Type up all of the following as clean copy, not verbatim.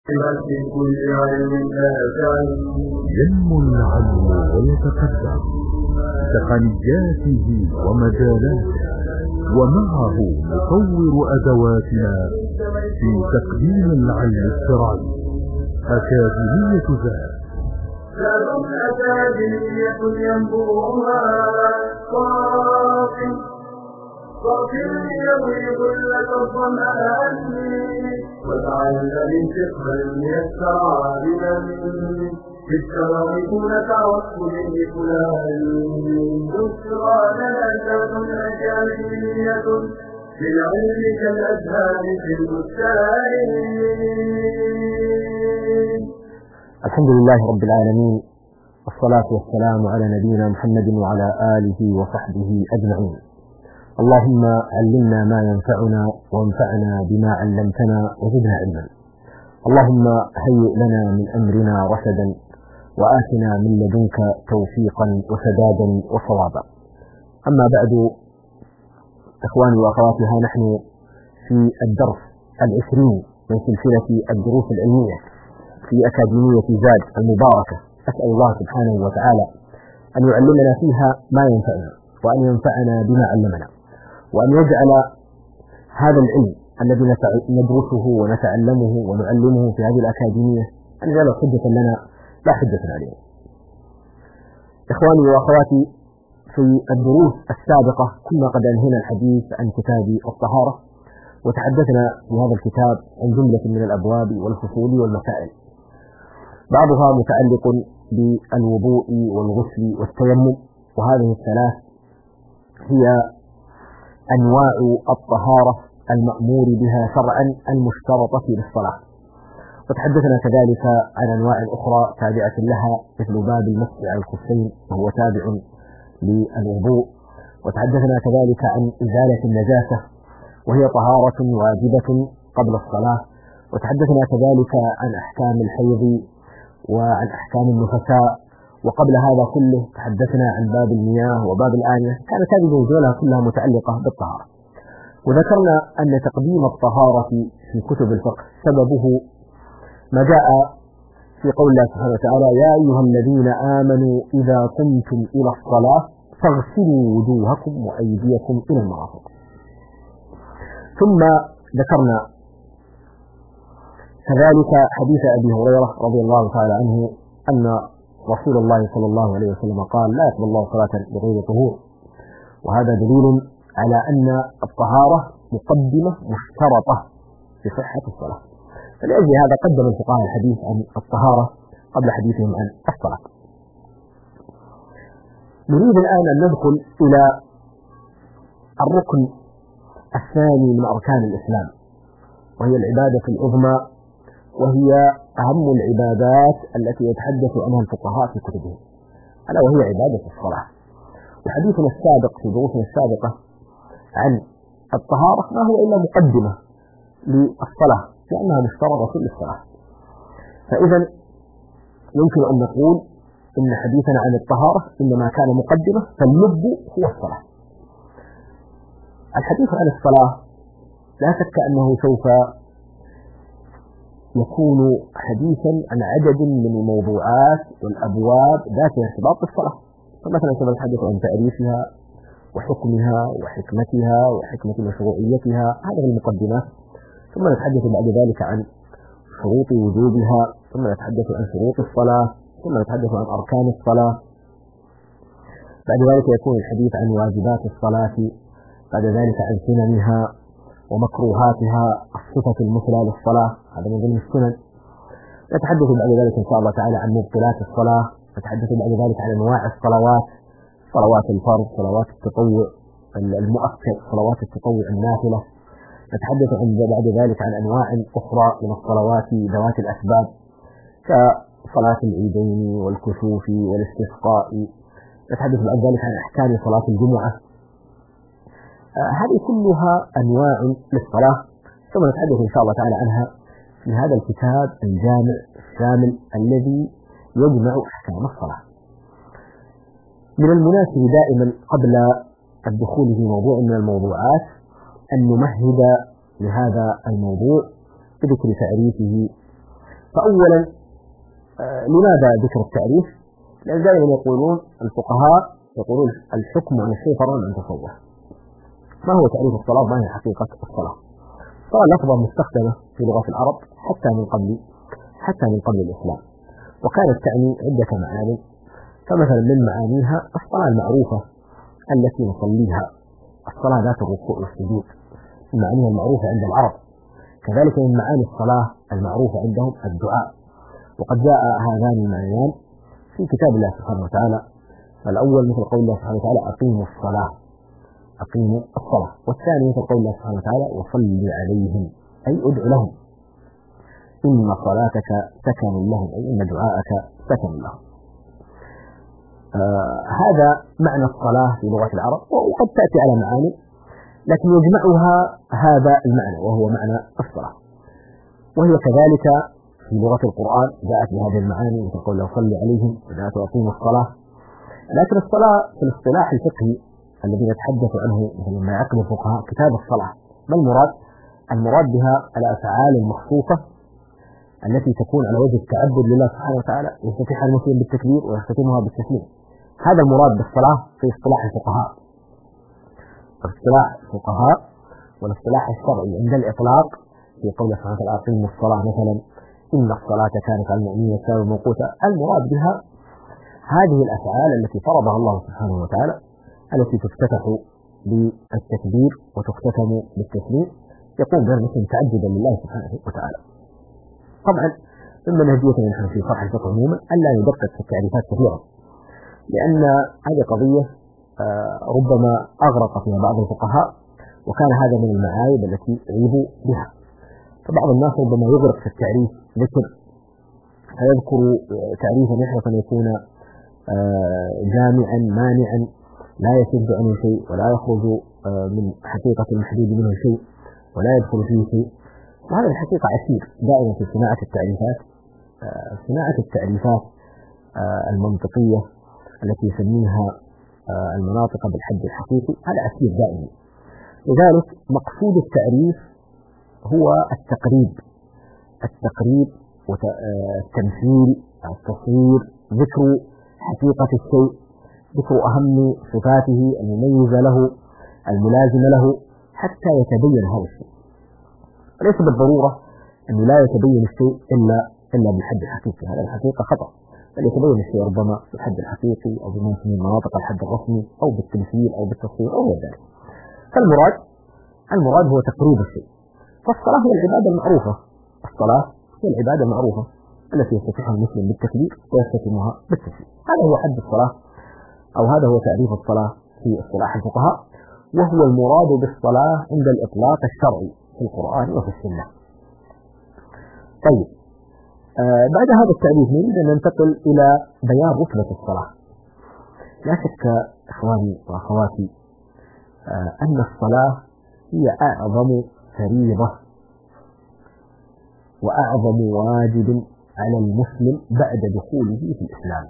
في كل علم ينمو العلم ويتقدم بتقنياته ومجالاته، ومعه نطور أدواتنا في تقديم العلم الشرعي. أكاديمية ذات أكاديمية ينبوعها صافي يضيء لك الظمآن، وتعلم الفقه الميسر عالما بالشرع نتعصب لفلان. بشرى لنا ذات أكاديمية للعلم كالأزهار في البستان. الحمد لله رب العالمين، والصلاة والسلام على نبينا محمد وعلى آله وصحبه أجمعين. اللهم علمنا ما ينفعنا وانفعنا بما علمتنا وزدنا علما. اللهم هيئ لنا من أمرنا رشدا، وآتنا من لدنك توفيقا وسدادا وصوابا. أما بعد، إخواني وأخواتي، ها نحن في الدرس 20 من سلسلة الدروس العلمية في أكاديمية زاد المباركة. أسأل الله سبحانه وتعالى أن يعلمنا فيها ما ينفعنا، وأن ينفعنا بما علمنا، وأن يجعل هذا العلم الذي ندرسه ونتعلمه ونعلمه في هذه الأكاديمية أن يجعل حجة لنا لا حجة علينا. إخواني وأخواتي، في الدروس السابقة كنا قد أنهينا الحديث عن كتاب الطهارة، وتحدثنا في هذا الكتاب عن جملة من الأبواب والفصول والمسائل، بعضها متعلق بالوضوء والغسل والتيمم، وهذه الثلاث هي أنواع الطهارة المأمور بها شرعا المشترطة للصلاة. وتحدثنا كذلك عن أنواع أخرى تابعة لها مثل باب المسح على الخفين وهو تابع للوضوء. وتحدثنا كذلك عن إزالة النجاسة وهي طهارة واجبة قبل الصلاة. وتحدثنا كذلك عن أحكام الحيض وعن أحكام النفساء. وقبل هذا كله تحدثنا عن باب المياه وباب الآنية، كانت هذه موضوعها كلها متعلقة بالطهارة. وذكرنا أن تقديم الطهارة في كتب الفقه سببه ما جاء في قول الله سبحانه وتعالى: يا أيها الذين آمنوا إذا قمتم إلى الصلاة فاغسلوا وجوهكم وأيديكم إلى المرافق. ثم ذكرنا كذلك حديث أبي هريرة رضي الله تعالى عنه أن رسول الله صلى الله عليه وسلم قال: لا يقبل الله صلاة بغير طهور. وهذا دليل على أن الطهارة مقدمة مشترطة في صحة الصلاة، فلأجل هذا قدم الفقهاء الحديث عن الطهارة قبل حديثهم عن الصلاة. نريد الآن أن ندخل إلى الركن الثاني من أركان الإسلام، وهي العبادة العظمى، وهي أهم العبادات التي يتحدث عنها الفقهاء في كتبهم، ألا وهي عبادة الصلاة. وحديثنا السابق في دروسنا السابقة عن الطهارة ما هو إلا مقدمة للصلاة، لأنها مشترطة للصلاة. فإذا يمكن أن نقول إن حديثنا عن الطهارة إنما كان مقدمة، فاللب هو الصلاة. الحديث عن الصلاة لا شك أنه سوف يكون حديثا عن عدد من الموضوعات والأبواب ذات ارتباط بالصلاة. فمثلا سوف نتحدث عن تعريفها وحكمها وحكمتها وحكمة مشروعيتها، هذه المقدمات. ثم نتحدث بعد ذلك عن شروط وجوبها، ثم نتحدث عن شروط الصلاة، ثم نتحدث عن أركان الصلاة. بعد ذلك يكون الحديث عن واجبات الصلاة، بعد ذلك عن سننها ومكروهاتها، الصفة المثلى للصلاة، هذا من ضمن السنن. نتحدث بعد ذلك إن شاء الله تعالى عن مبطلات الصلاة، نتحدث بعد ذلك عن أنواع الصلوات، صلوات الفرض، صلوات التطوع المؤكد، صلوات التطوع النافلة. نتحدث بعد ذلك عن أنواع أخرى من الصلوات ذوات الأسباب كصلاة العيدين والكسوف والاستسقاء. نتحدث بعد ذلك عن أحكام صلاة الجمعة. هذه كلها أنواع للصلاة، ثم نتحدث إن شاء الله تعالى عنها في هذا الكتاب الجامع الشامل الذي يجمع أحكام الصلاة. من المناسب دائما قبل الدخول في موضوع من الموضوعات أن نمهد لهذا الموضوع بذكر تعريفه فأولا لماذا ذكر التعريف؟ لأن دائما يقولون الفقهاء يقولون الحكم على الشيء فرع عن تصور. ما هو تعريف الصلاة؟ ما هي حقيقة الصلاة؟ الصلاة لفظة مستخدمة في لغة العرب حتى من قبل الإسلام، وكانت تعني عدة معاني. فمثلا من معانيها الصلاة المعروفة التي نصليها، الصلاة ذات الركوع والسجود، من معانيها المعروفة عند العرب. كذلك من معاني الصلاة المعروفة عندهم الدعاء، وقد جاء هذان المعنيان في كتاب الله سبحانه وتعالى. الأول مثل قول الله سبحانه وتعالى أقيموا الصلاة، والثاني مثل قول الله سبحانه وتعالى وصل عليهم، أي ادع لهم، إن صلاتك سكن لهم، أي إن دعاءك سكن لهم. هذا معنى الصلاة في لغة العرب، وقد تأتي على معاني لكن يجمعها هذا المعنى وهو معنى الصلاة. وهي كذلك في لغة القرآن جاءت بهذه المعاني مثل قول وصل عليهم وجاءت وأقيموا الصلاة. لكن الصلاة في الاصطلاح الفقهي الذي نتحدث عنه مثل ما يعقد الفقهاء كتاب الصلاة، ما المراد؟ المراد بها الأفعال المخصوصة التي تكون على وجه التعبد لله سبحانه وتعالى، يفتتحها المسلم بالتكبير ويختتمها بالتسليم. هذا المراد بالصلاة في اصطلاح الفقهاء. والاصطلاح الشرعي عند الإطلاق في قول سبحانه وتعالى أقيموا الصلاة مثلا إن الصلاة كانت على المؤمنين كتابا موقوتا، المراد بها هذه الأفعال التي فرضها الله سبحانه وتعالى، التي تفتتح بالتكبير وتختتم بالتسليم، يقوم بها المسلم تعبدا لله سبحانه وتعالى. طبعا من منهجيتنا نحن في شرح الفقه عموما ألا ندقق في التعريفات كثيرا، لأن هذه قضية ربما أغرق فيها بعض الفقهاء، وكان هذا من المعايب التي عيبوا بها. فبعض الناس ربما يغرق في التعريف ذكر فيذكر تعريفا يحرص أن يكون جامعا مانعا لا يسد عنه شيء ولا يخرج من حقيقة المحدود منه شيء ولا يدخل فيه شيء. وهذا الحقيقة عسير دائما في صناعة التعريفات المنطقية التي يسميها المناطق بالحد الحقيقي، هذا عسير دائما. لذلك مقصود التعريف هو التقريب والتمثيل، التصوير، ذكر حقيقة الشيء، ذكر أهم صفاته المميزة له الملازمة له حتى يتبين هذا الشيء. ليس بالضرورة أنه لا يتبين الشيء إلا بالحد الحقيقي، هذا الحقيقة خطأ، بل يتبين الشيء ربما بالحد الحقيقي أو بما يسمى مناطق الحد الرسمي أو بالتمثيل أو بالتصوير أو غير ذلك. فالمراد هو تقريب الشيء. فالصلاة هي العبادة المعروفة، التي يفتتحها المسلم بالتكبير ويختتمها بالتسليم. هذا هو حد الصلاة، أو هذا هو تعريف الصلاة في اصطلاح الفقهاء، وهو المراد بالصلاة عند الإطلاق الشرعي في القرآن وفي السنة. طيب، بعد هذا التعريف نريد أن ننتقل إلى بيان رتبة الصلاة. لا شك إخواني وأخواتي أن الصلاة هي أعظم فريضة وأعظم واجب على المسلم بعد دخوله في الإسلام.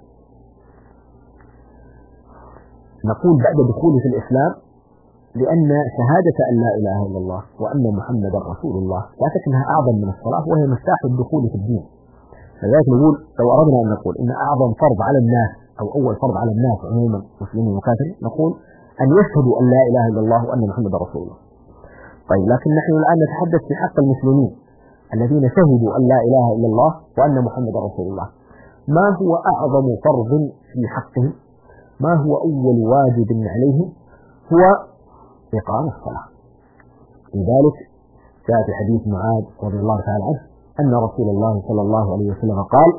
نقول بعد دخوله في الإسلام لأن شهادة أن لا إله إلا الله وأن محمدا رسول الله لا شك أنها أعظم من الصلاة، وهي مفتاح الدخول في الدين. لذلك نقول لو أردنا أن نقول إن أعظم فرض على الناس أو أول فرض على الناس عموما مسلمين وكافرين، نقول أن يشهدوا أن لا إله إلا الله وأن محمدا رسول الله. طيب، لكن نحن الآن نتحدث في حق المسلمين الذين شهدوا أن لا إله إلا الله وأن محمدا رسول الله. ما هو أعظم فرض في حقهم؟ ما هو أول واجب عليهم؟ هو إقام الصلاة. لذلك جاء في حديث معاذ رضي الله تعالى عنه أن رسول الله صلى الله عليه وسلم قال: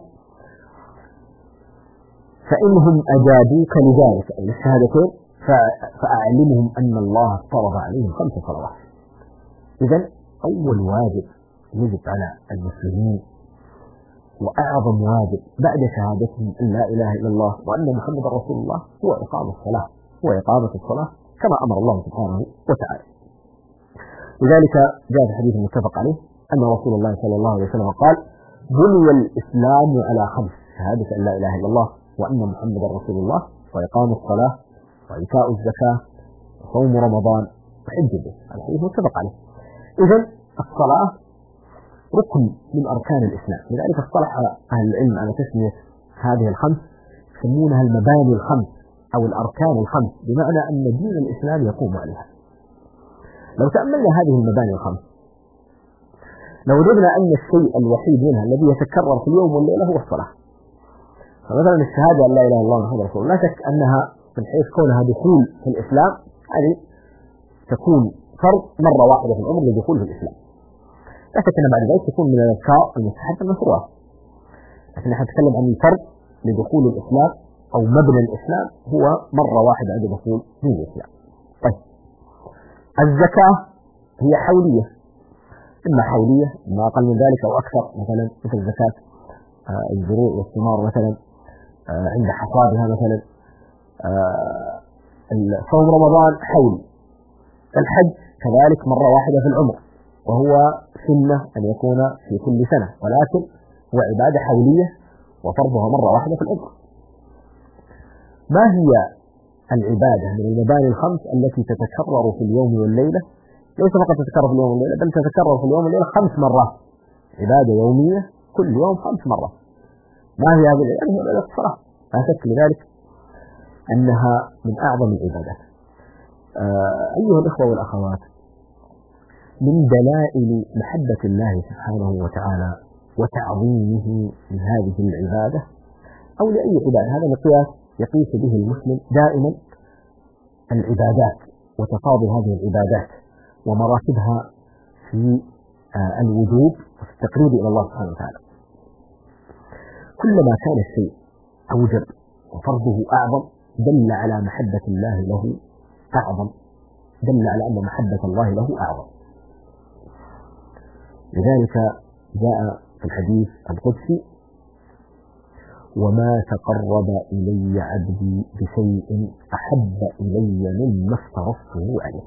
فإنهم أجابوك لذلك أي الشهادتين فأعلمهم أن الله فرض عليهم 5 صلوات. إذن أول واجب يجب على المسلمين وأعظم واجب بعد شهادتهم أن لا إله إلا الله وأن محمد رسول الله هو إقامة الصلاة كما أمر الله سبحانه وتعالى. لذلك جاء في حديث متفق عليه أن رسول الله صلى الله عليه وسلم قال: بني الإسلام على 5: شهادة أن لا إله إلا الله وأن محمد رسول الله وإقام الصلاة وإيتاء الزكاة وصوم رمضان وحج البيت. الحديث متفق عليه. إذن الصلاة ركن من أركان الإسلام. لذلك اصطلح أهل العلم على تسمية هذه الخمس، يسمونها المباني الخمس أو الأركان الخمس، بمعنى أن دين الإسلام يقوم عليها. لو تأملنا هذه المباني الخمس لوجدنا أن الشيء الوحيد منها الذي يتكرر في اليوم والليلة هو الصلاة. فمثلا الشهادة أن لا إله إلا الله محمد رسول الله، لا شك أنها من حيث كونها دخول في الإسلام هذه تكون فرض مرة واحدة في العمر لدخول في الإسلام. لا شك أن بعد ذلك تكون من الأذكار المستحبة المشروعة، لكن نحن نتكلم عن الفرض لدخول الإسلام أو مبنى الإسلام هو مرة واحدة عند دخول في الإسلام. طيب الزكاة هي حولية، إما حولية ما أقل من ذلك أو أكثر، مثلا مثل زكاة الزروع والثمار مثلا عند حصادها، مثلا صوم رمضان حول، الحج كذلك مرة واحدة في العمر وهو سنة أن يكون في كل سنة، ولكن هو عبادة حولية وفرضها مرة واحدة في العمر. ما هي العبادة من المباني الخمس التي تتكرر في اليوم والليلة؟ ليس فقط تتكرر في اليوم والليلة، بل تتكرر في اليوم والليلة 5 مرات، عبادة يومية كل يوم 5 مرات. ما هي هذه العبادة؟ هي عبادة الصلاة، لا شك لذلك أنها من أعظم العبادات. أيها الإخوة والأخوات، من دلائل محبة الله سبحانه وتعالى وتعظيمه لهذه العبادة أو لأي عبادة، هذا مقياس يقيس به المسلم دائما العبادات وتفاضل هذه العبادات ومراتبها في الوجوب وفي التقريب إلى الله سبحانه وتعالى. كلما كان الشيء أوجب وفرضه أعظم دل على محبة الله له أعظم، دل على أن محبة الله له أعظم. لذلك جاء في الحديث القدسي: وما تقرب إلي عبدي بشيء أحب إلي مما افترضته عليه،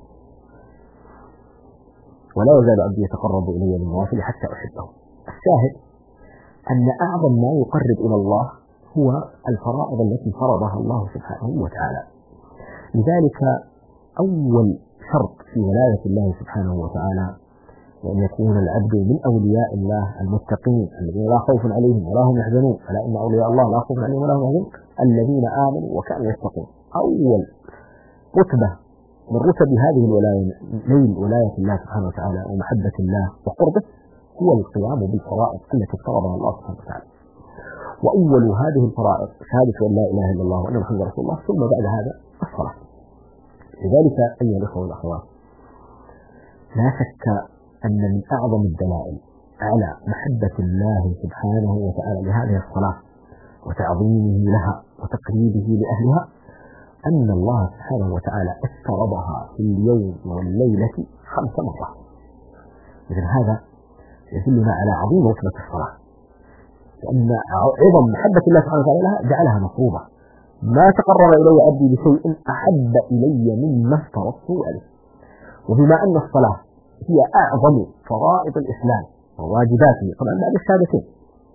ولا يزال عبدي يتقرب إلي بالنوافل حتى أحبه. الشاهد أن أعظم ما يقرب إلى الله هو الفرائض التي فرضها الله سبحانه وتعالى. لذلك أول شرط في ولاية الله سبحانه وتعالى وأن يكون العبد من أولياء الله المتقين الذين لا خوف عليهم ولا هم يحزنون، ألا إن أولياء الله لا خوف عليهم ولا هم يحزنون الذين آمنوا وكانوا يتقون. أول رتبة من رتب هذه الولاية نيل ولاية الله سبحانه وتعالى ومحبة الله وقربه هو القيام بالفرائض التي افترضها الله سبحانه وتعالى. وأول هذه الفرائض شهادة أن لا إله إلا الله وأن محمد رسول الله، ثم بعد هذا الصلاة. لذلك أيها الأخوة والأخوات، لا شك أن من أعظم الدلائل على محبة الله سبحانه وتعالى لهذه الصلاة وتعظيمه لها وتقريبه لأهلها أن الله سبحانه وتعالى افترضها في اليوم والليلة 5 مرات. إذن هذا يدلنا على عظيم رتبة الصلاة، لأن عظم محبة الله سبحانه وتعالى لها جعلها مفروضة. ما تقرب إلي عبدي بشيء أحب إلي مما افترضته عليه. وبما أن الصلاة هي أعظم فرائض الإسلام وواجباته، طبعا بعد الشهادتين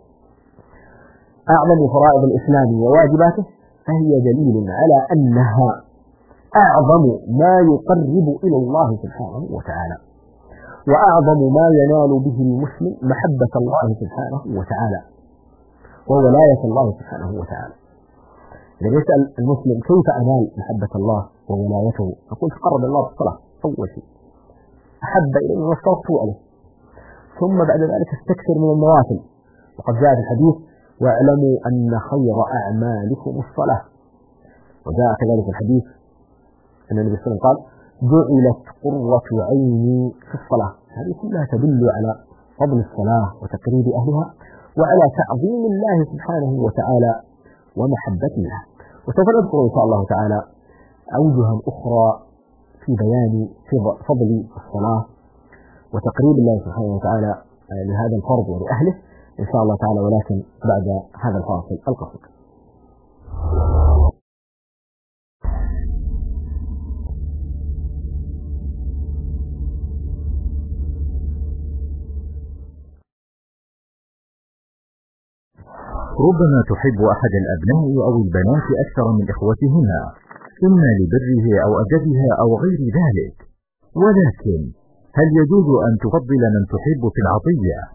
أعظم فرائض الإسلام وواجباته، فهي دليل على أنها أعظم ما يقرب إلى الله سبحانه وتعالى، وأعظم ما ينال به المسلم محبة الله سبحانه وتعالى وولاية الله سبحانه وتعالى. إذا يسأل المسلم كيف أنال محبة الله وولايته، نقول تقرب الله بالصلاة أول شيء، أحب إليه وافترضته عليه، ثم بعد ذلك استكثر من النوافل. وقد جاء في الحديث: واعلموا أن خير أعمالكم الصلاة. وجاء كذلك في الحديث أن النبي صلى الله عليه وسلم قال: جعلت قرة عيني في الصلاة. هذه كلها تدل على فضل الصلاة وتقريب أهلها وعلى تعظيم الله سبحانه وتعالى ومحبته له. وسوف نذكر إن شاء الله تعالى أوجها أخرى في بيان فضل الصلاة وتقريب الله سبحانه وتعالى لهذا الفرض ولأهله إن شاء الله تعالى، ولكن بعد هذا الفاصل القصير. ربما تحب أحد الأبناء أو البنات أكثر من إخوتهن، إما لبره أو أدبها أو غير ذلك، ولكن هل يجوز أن تفضل من تحب في العطية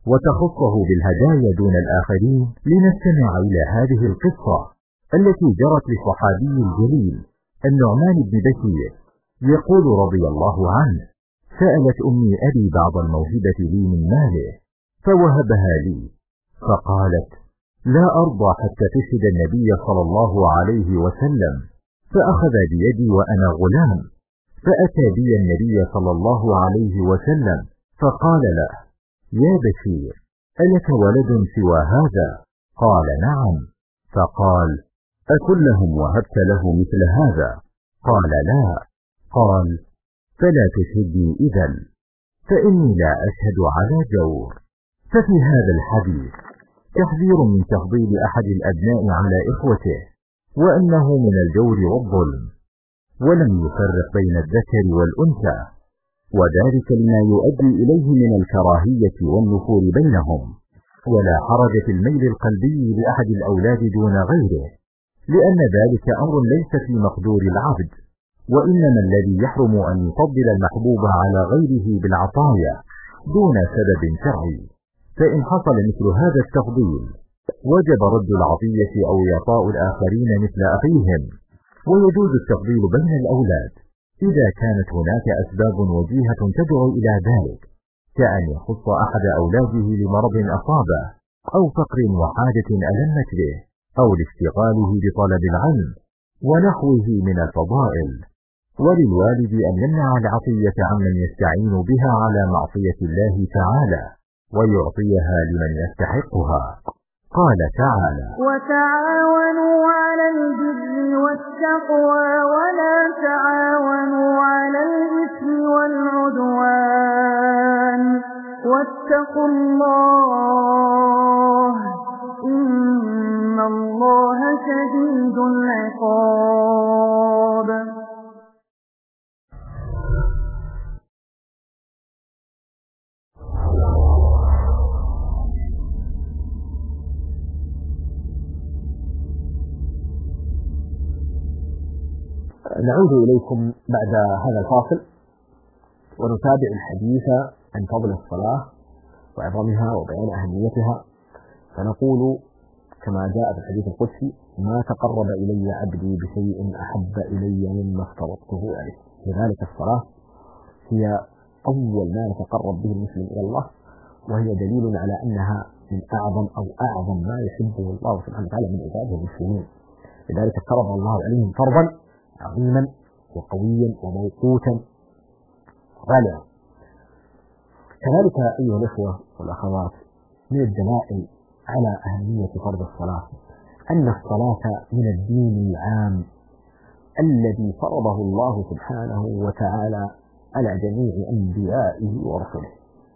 وتخصه بالهدايا دون الآخرين، لنستمع إلى هذه القصة التي جرت للصحابي الجليل النعمان بن بشير، يقول رضي الله عنه: سألت أمي أبي بعض الموهبة لي من ماله فوهبها لي، فقالت: لا أرضى حتى تشهد النبي صلى الله عليه وسلم، فأخذ بيدي وأنا غلام، فأتى بي النبي صلى الله عليه وسلم فقال له: يا بشير، ألك ولد سوى هذا؟ قال: نعم. فقال: أكلهم وهبت له مثل هذا؟ قال: لا. قال: فلا تشهدني إذن، فإني لا أشهد على جور. ففي هذا الحديث تحذير من تفضيل أحد الأبناء على إخوته، وأنه من الجور والظلم، ولم يفرق بين الذكر والأنثى، وذلك لما يؤدي إليه من الكراهية والنفور بينهم. ولا حرج في الميل القلبي لأحد الأولاد دون غيره، لأن ذلك أمر ليس في مقدور العبد، وإنما الذي يحرم أن يفضل المحبوب على غيره بالعطايا دون سبب شرعي. فإن حصل مثل هذا التفضيل وجب رد العطية أو إعطاء الآخرين مثل أخيهم. ويجوز التفضيل بين الأولاد إذا كانت هناك أسباب وجيهة تدعو إلى ذلك، كأن يخص أحد أولاده لمرض أصابه، أو فقر وحاجة ألمت به، أو لاشتغاله بطلب العلم ونحوه من الفضائل. وللوالد أن يمنع العطية عمن يستعين بها على معصية الله تعالى، ويعطيها لمن يستحقها. قال تعالى: وتعاونوا على البر والتقوى ولا تعاونوا على الإثم والعدوان واتقوا الله إن الله شديد العقاب. نعود إليكم بعد هذا الفاصل ونتابع الحديث عن فضل الصلاة وعظمها وبيان أهميتها، فنقول كما جاء في الحديث القدسي: ما تقرب إلي عبدي بشيء أحب إلي مما افترضته عليه. لذلك الصلاة هي أول ما يتقرب به المسلم إلى الله، وهي دليل على أنها من أعظم ما يحبه الله سبحانه وتعالى من عباده المسلمين. لذلك فرض الله عليهم فرضا عظيما وقويا وموقوتا غاليا. كذلك أيها الأخوة والأخوات، من الدلائل على أهمية فرض الصلاة أن الصلاة من الدين العام الذي فرضه الله سبحانه وتعالى على جميع أنبيائه ورسله.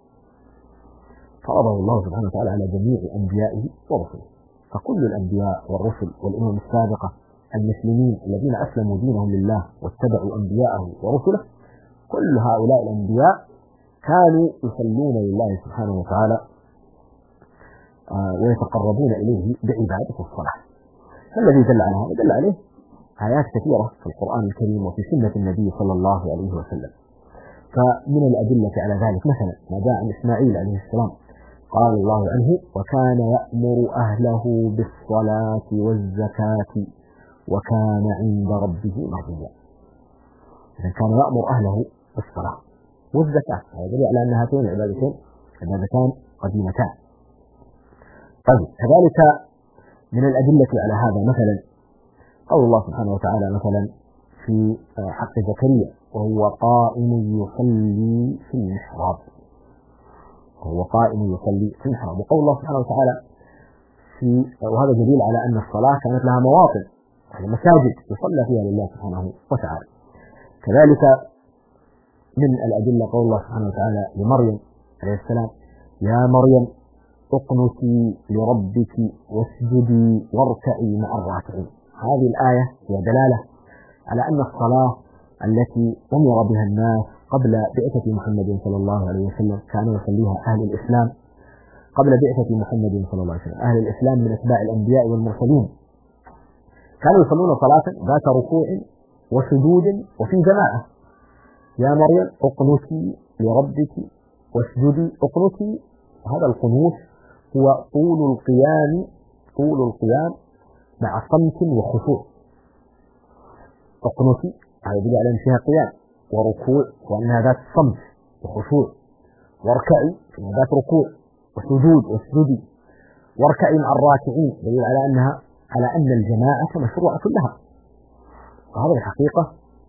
فرضه الله سبحانه وتعالى على جميع أنبيائه ورسله، فكل الأنبياء والرسل والأمم السابقة المسلمين الذين أسلموا دينهم لله واتبعوا أنبياءه ورسله، كل هؤلاء الأنبياء كانوا يصلون لله سبحانه وتعالى ويتقربون إليه بعبادة الصلاة. الذي دل على هذا دل عليه آيات كثيرة في القرآن الكريم وفي سنة النبي صلى الله عليه وسلم. فمن الأدلة على ذلك مثلا ما جاء عن إسماعيل عليه السلام، قال الله عنه: وكان يأمر أهله بالصلاة والزكاة وكان عند ربه مرضيا. إذا كان يأمر أهله بالصلاة والزكاة، هذا يدل على أن هاتين عبادتان قديمتان. طيب، كذلك من الأدلة على هذا مثلا قول الله سبحانه وتعالى مثلا في حق زكريا: وهو قائم يصلي في المحراب. وقول الله سبحانه وتعالى وهذا دليل على أن الصلاة كانت لها مواطن، يعني مساجد يصلى فيها لله سبحانه وتعالى. كذلك من الأدلة قول الله سبحانه وتعالى لمريم عليه السلام: يا مريم اقنتي لربك واسجدي واركعي مع الراكعين. هذه الآية هي دلالة على أن الصلاة التي أمر بها الناس قبل بعثة محمد صلى الله عليه وسلم كانوا يصليها أهل الإسلام قبل بعثة محمد صلى الله عليه وسلم. أهل الإسلام من أتباع الأنبياء والمرسلين كانوا يصلون صلاة ذات ركوع وسجود وفي جماعة. يا مريم اقنتي لربك واسجدي. اقنتي هذا القنوت هو طول القيام مع صمت وخشوع. القنوت هذا يدل على أن فيها قيام وركوع وأنها ذات صمت وخشوع، واركعي فإنها ذات ركوع وسجود واسجدي، واركعي مع الراكعين دليل على أن الجماعة مشروعة لها. وهذا الحقيقة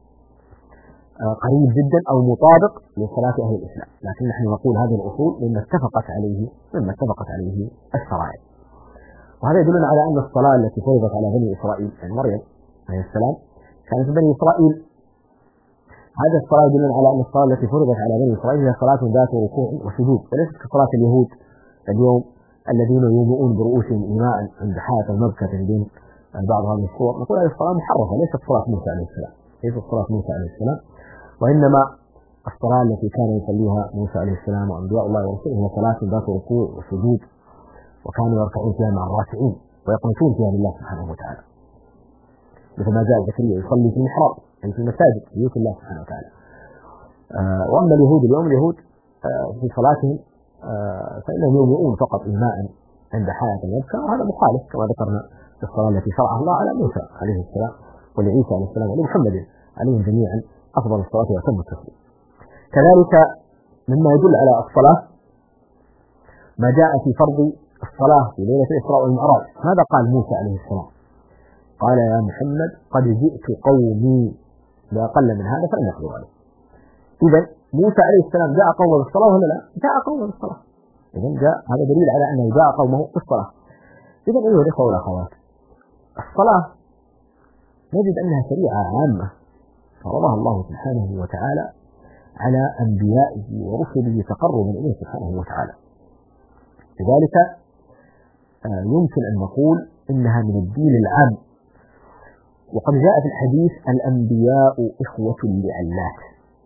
قريب جدا أو مطابق لصلاة أهل الإسلام، لكن نحن نقول هذه الأصول مما اتفقت عليه الشرائع. وهذا يدلنا على أن الصلاة التي فرضت على بني إسرائيل، يعني مريم عليه السلام كانت بني إسرائيل، هذا الصلاة يدلنا على أن الصلاة التي فرضت على بني إسرائيل هي صلاة ذات ركوع وسجود، وليست كصلاة اليهود اليوم الذين يومئون برؤوسهم إيماء عند حياة المبكة بين بعض هذه الصور. نقول هذه الصلاة محرفة، ليست صلاة موسى عليه السلام، وإنما الصلاة التي كان يصليها موسى عليه السلام وأنبياء الله ورسوله هي صلاة ذات ركوع وسجود، وكانوا يركعون فيها مع الراكعين ويقنطون فيها لله سبحانه وتعالى، مثل ما جاء زكريا يصلي في المحراب يعني في المساجد في بيوت الله سبحانه وتعالى. وأما اليهود اليوم في صلاتهم فإنهم يومئون فقط إيماء عند حياة المبكى، وهذا مخالف كما ذكرنا في الصلاة التي شرعها الله على موسى عليه السلام ولعيسى عليه السلام ولمحمد عليهم جميعا أفضل الصلاة وأتم التسليم. كذلك مما يدل على الصلاة ما جاء في فرض الصلاة في ليلة الإسراء والمعراج. ماذا قال موسى عليه السلام؟ قال يا محمد قد جئت قومي، لا أقل من هذا فلن يقدر عليه. إذا موسى عليه السلام جاء قومه بالصلاة ولا لا؟ جاء قومه بالصلاة. إذا هذا دليل على أنه جاء قومه بالصلاة. إذا أيها الإخوة والأخوات، الصلاة نجد أنها شريعة عامة فرضها الله سبحانه وتعالى على أنبيائه ورسله تقربا إليه سبحانه وتعالى. لذلك يمكن أن نقول إنها من الدين العام. وقد جاء في الحديث الأنبياء إخوة لعلات.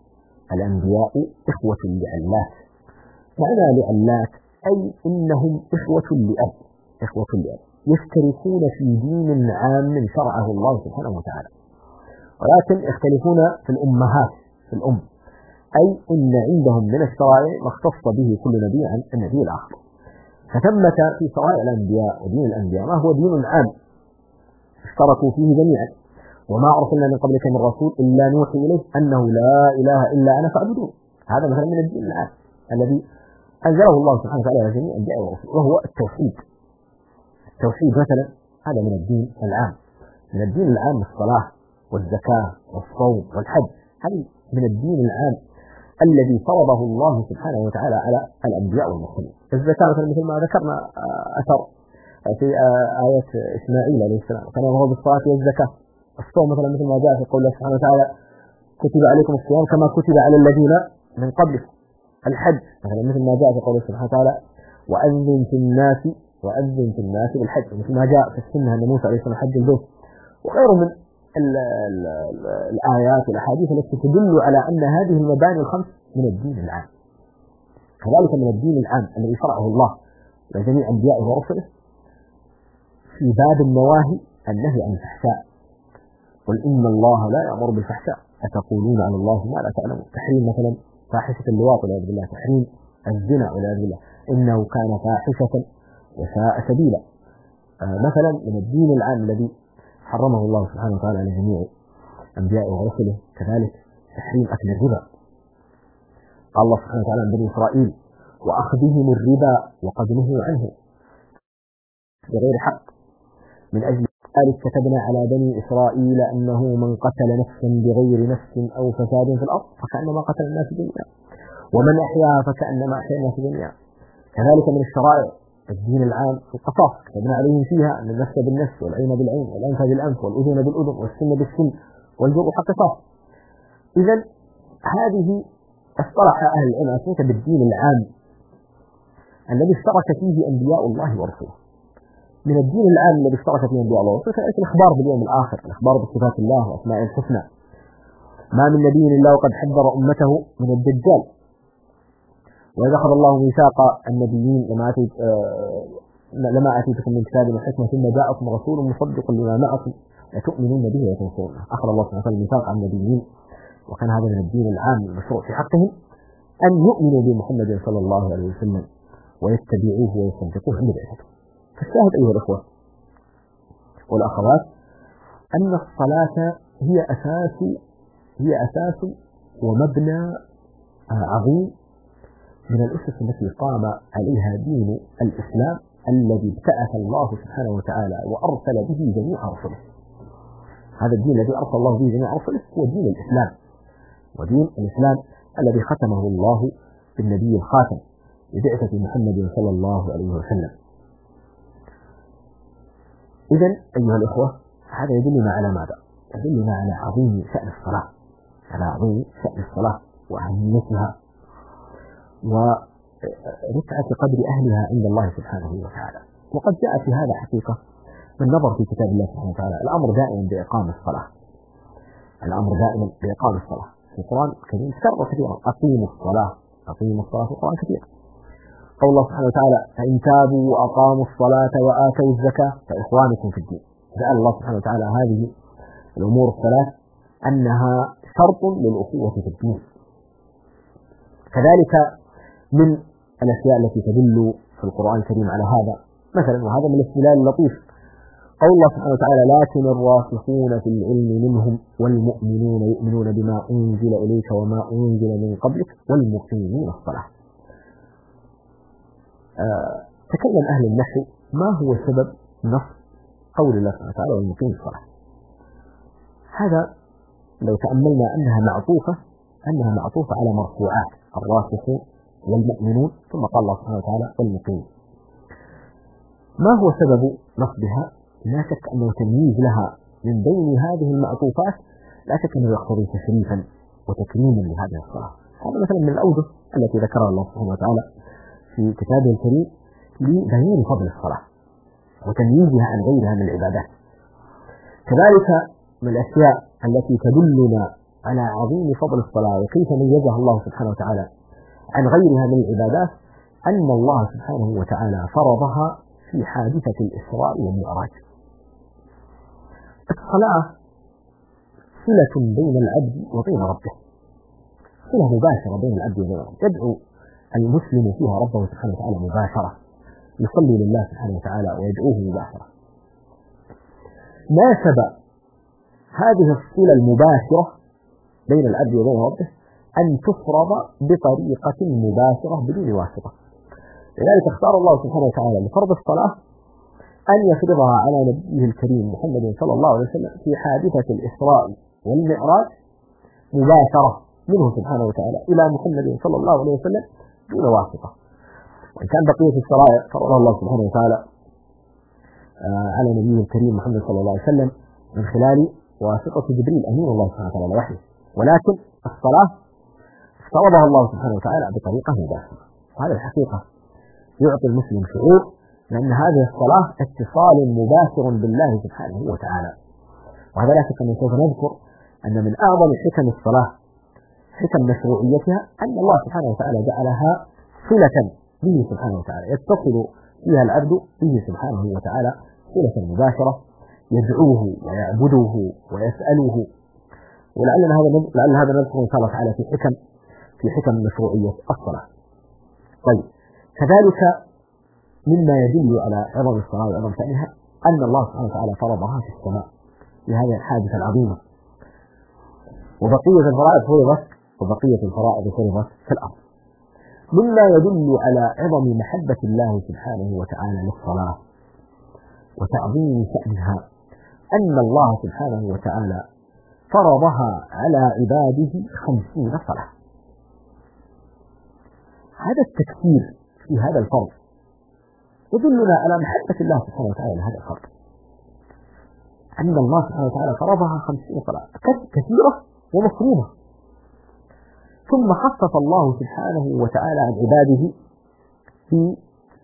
معنى لعلات أي إنهم إخوة لأب يشتركون في دين عام شرعه الله سبحانه وتعالى، ولكن يختلفون في الأمهات، في الأم، أي إن عندهم من الشرائع ما اختص به كل نبي عن النبي الآخر. فثمة في شرائع الأنبياء ودين الأنبياء ما هو دين عام اشتركوا فيه جميعا، وما أرسلنا من قبلك من رسول إلا نوحي إليه أنه لا إله إلا أنا فاعبدون. هذا مثلا من الدين العام الذي أنزله الله سبحانه وتعالى على جميع الأنبياء والرسل، وهو التوحيد مثلا، هذا من الدين العام. من الدين العام الصلاة والزكاة والصوم والحج، هذه من الدين العام الذي فرضه الله سبحانه وتعالى على الأنبياء والمرسلين. الزكاة مثل ما ذكرنا أثر في آية إسماعيل عليه السلام كان يأمر بالصلاة والزكاة. الصوم مثلا مثل ما جاء في قول الله سبحانه وتعالى كتب عليكم الصيام كما كتب على الذين من قبلكم. الحج مثلا مثل ما جاء في قول الله سبحانه وتعالى وأذن في الناس بالحج، مثل ما جاء في السنة أن موسى عليه السلام حج البيت، وغيره من الآيات والأحاديث التي تدل على أن هذه المباني الخمس من الدين العام. كذلك من الدين العام الذي شرعه الله لجميع أنبيائه ورسله في باب النواهي النهي عن الفحشاء، قل إن الله لا يأمر بالفحشاء أتقولون على الله ما لا تعلمون. تحريم مثلا فاحشة اللواط والعياذ بالله، تحريم الزنا والعياذ بالله إنه كان فاحشة وساء سبيلا. مثلا من الدين العام الذي حرمه الله سبحانه وتعالى على جميع أنبيائه ورسله كذلك تحريم أكل الربا. قال الله سبحانه وتعالى عن بني إسرائيل وأخذهم الربا وقد نهوا عنه بغير حق، من أجل ذلك كتبنا على بني إسرائيل أنه من قتل نفسا بغير نفس أو فساد في الأرض فكأنما قتل الناس جميعا ومن أحياها فكأنما أحيا الناس جميعا. كذلك من الشرائع الدين العام القصاص، كتبنا عليهم فيها أن النفس بالنفس والعين بالعين والأنف بالأنف والأذن بالأذن والسن بالسن والجروح قصاص. إذا هذه اصطلح أهل العلم بالدين العام الذي اشترك فيه أنبياء الله ورسوله. من الدين العام الذي اشترك فيه أنبياء الله ورسوله الإخبار باليوم الآخر، الإخبار بصفات الله وأسماء الحسنى. ما من نبي إلا وقد حذر أمته من الدجال، وإذا أخذ الله ميثاق النبيين لما آتيتكم من كتاب وحكمة ثم جاءكم رسول مصدق لما معكم لتؤمنون به وتنصرونه. أخذ الله سبحانه وتعالى الميثاق عن النبيين، وكان هذا من الدين العام المشروع في حقهم أن يؤمنوا بمحمد صلى الله عليه وسلم ويتبعوه ويصدقوه عند بعثته. فالشاهد أيها الأخوة والأخوات أن الصلاة هي أساس ومبنى عظيم من الأسس التي قام عليها دين الإسلام الذي ابتعث الله سبحانه وتعالى وأرسل به جميع رسله. هذا الدين الذي أرسل الله به جميع رسله هو دين الإسلام، ودين الإسلام الذي ختمه الله بالنبي الخاتم ببعثة محمد صلى الله عليه وسلم. إذن أيها الأخوة هذا يدلنا على ماذا؟ يدلنا على عظيم شأن الصلاة، على عظيم شأن الصلاة وأهميتها ورفعة قدر أهلها عند الله سبحانه وتعالى. وقد جاء في هذا حقيقة من نظر في كتاب الله سبحانه وتعالى الأمر دائما بإقام الصلاة، الأمر دائما بإقام الصلاة. في القرآن الكريم كرر كثيرا أقيموا الصلاة، أقيموا الصلاة في القرآن كثيرا. قول الله سبحانه وتعالى فإن تابوا وأقاموا الصلاة وآتوا الزكاة فإخوانكم في الدين. جعل الله سبحانه وتعالى هذه الأمور الثلاث أنها شرط للأخوة في الدين. كذلك من الأشياء التي تدل في القرآن الكريم على هذا مثلا، وهذا من الاستدلال اللطيف، قول الله سبحانه وتعالى لكن الراسخون في العلم منهم والمؤمنون يؤمنون بما أنزل إليك وما أنزل من قبلك والمقيمين الصلاة. تكلم أهل النحو ما هو سبب نص قول الله سبحانه وتعالى والمقيم الصلاة. هذا لو تأملنا أنها معطوفة على مرفوعات الراسخون والمؤمنون، ثم قال الله سبحانه وتعالى والمقيم. ما هو سبب نصبها؟ لا شك أنه تمييز لها من بين هذه المعطوفات، لا شك أنه يقتضي تشريفا وتكريما لهذه الصلاة. هذا مثلا من الأوجه التي ذكرها الله سبحانه وتعالى في كتابه الكريم لبيان فضل الصلاة وتمييزها عن غيرها من العبادات. كذلك من الأشياء التي تدلنا على عظيم فضل الصلاة وكيف ميزها الله سبحانه وتعالى عن غيرها من العبادات أن الله سبحانه وتعالى فرضها في حادثة الإسراء والمعراج. الصلاة صلة بين العبد وبين ربه، صلة مباشرة بين العبد وبين ربه، يدعو المسلم فيها ربه سبحانه وتعالى مباشرة، يصلي لله سبحانه وتعالى ويدعوه مباشرة. ناسب هذه الصلة المباشرة بين العبد وبين ربه أن تفرض بطريقة مباشرة بدون واسطة. لذلك اختار الله سبحانه وتعالى لفرض الصلاة أن يفرضها على نبيه الكريم محمد صلى الله عليه وسلم في حادثة الإسراء والمعراج مباشرة منه سبحانه وتعالى إلى محمد صلى الله عليه وسلم دون واسطة. وإن كان بقية الشرائع فرضها الله سبحانه وتعالى على نبيه الكريم محمد صلى الله عليه وسلم من خلال واسطة جبريل أمين الله سبحانه وتعالى لوحيه، ولكن الصلاة فرضها الله سبحانه وتعالى بطريقة مباشرة. وهذا الحقيقة يعطي المسلم شعور لأن هذه الصلاة اتصال مباشر بالله سبحانه وتعالى. وهذا لا شك أن سوف نذكر أن من أعظم حكم الصلاة حكم مشروعيتها أن الله سبحانه وتعالى جعلها صلة به سبحانه وتعالى، يتصل فيها العبد به سبحانه وتعالى صلة مباشرة، يدعوه ويعبده ويسأله. ولعل هذا نذكر إن شاء الله تعالى في حكم مشروعية الصلاة. طيب، كذلك مما يدل على عظم الصلاة وعظم شأنها أن الله سبحانه وتعالى فرضها في السماء بهذه الحادثة العظيمة، وبقية الفرائض فرضت في الأرض. مما يدل على عظم محبة الله سبحانه وتعالى للصلاة وتعظيم شأنها أن الله سبحانه وتعالى فرضها على عباده 50 صلاة. هذا التكثير في هذا الفرض يدلنا على محبة الله سبحانه وتعالى لهذا الفرض، أن الله سبحانه وتعالى فرضها 50 صلاة كثيرة ومفروضة. ثم خصص الله سبحانه وتعالى عن عباده في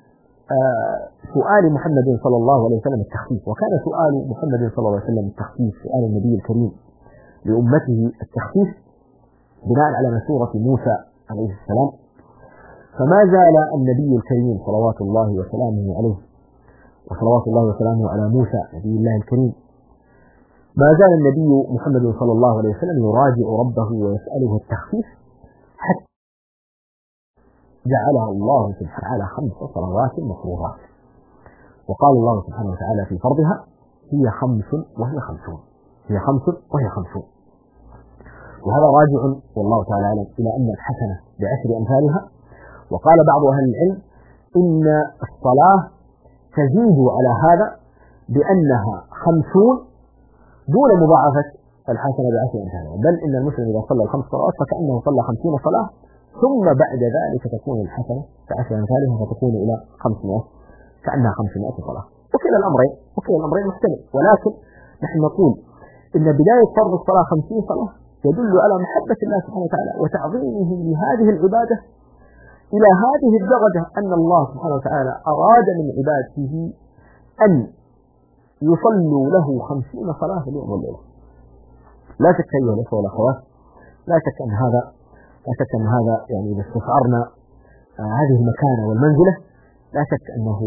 سؤال محمد صلى الله عليه وسلم التخفيف. وكان سؤال محمد صلى الله عليه وسلم التخفيف، سؤال النبي الكريم لأمته التخفيف بناء على مشورة موسى عليه السلام. فما زال النبي الكريم صلوات الله وسلامه عليه وصلوات الله وسلامه على موسى نبي الله الكريم، ما زال النبي محمد صلى الله عليه وسلم يراجع ربه ويسأله التخفيف حتى جعلها الله سبحانه وتعالى 5 صلوات مفروضات، وقال الله سبحانه وتعالى في فرضها هي 5 وهي 50، هي 5 وهي 50. وهذا راجع والله تعالى أعلم إلى أن الحسنة ب10 أمثالها. وقال بعض أهل العلم إن الصلاة تزيد على هذا بأنها 50 دون مضاعفة الحسنة ب10 أمثالها، بل إن المسلم إذا صلى ال5 صلوات فكأنه صلى 50 صلاة، ثم بعد ذلك تكون الحسنة ب10 أمثالها فتكون إلى 500، كأنها 500 صلاة. وكلا الأمرين محتمل، ولكن نحن نقول إن بداية فرض الصلاة 50 صلاة يدل على محبة الله سبحانه وتعالى وتعظيمه لهذه العبادة إلى هذه الدرجة أن الله سبحانه وتعالى أراد من عباده أن يصلوا له 50 صلاة في اليوم والليلة. لا شك أيها الأخوة والأخوات، لا شك أن هذا يعني إذا استشعرنا هذه المكانة والمنزلة لا شك أنه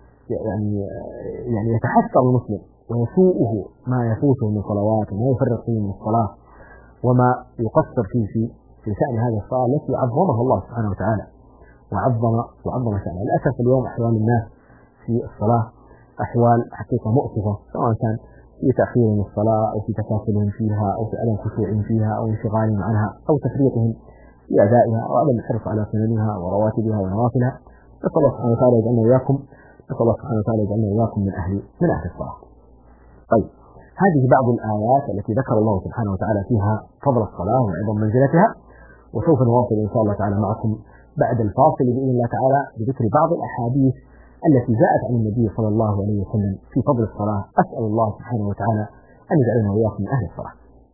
يعني يتحسر المسلم ويسوءه ما يفوته من صلوات وما يفرق فيه من الصلاة وما يقصر فيه في شأن هذه الصلاة التي عظمها الله سبحانه وتعالى وعظم شأنها. للأسف اليوم أحوال الناس في الصلاة أحوال حقيقة مؤسفة، سواء كان في تأخير من الصلاة أو في تكاسلهم فيها أو في عدم خشوعهم فيها أو انشغالهم عنها أو تفريطهم في أدائها أو عدم الحرص على سننها ورواتبها ونوافلها. نسأل الله سبحانه وتعالى يجعلنا وإياكم من أهل الصلاة. طيب، هذه بعض الآيات التي ذكر الله سبحانه وتعالى فيها فضل الصلاة وعظم منزلتها، وسوف نواصل إن شاء الله تعالى معكم بعد الفاصل بإذن الله تعالى بذكر بعض الأحاديث التي جاءت عن النبي صلى الله عليه وسلم في فضل الصلاة. أسأل الله سبحانه وتعالى أن يجعلنا وإياكم من أهل الصلاة.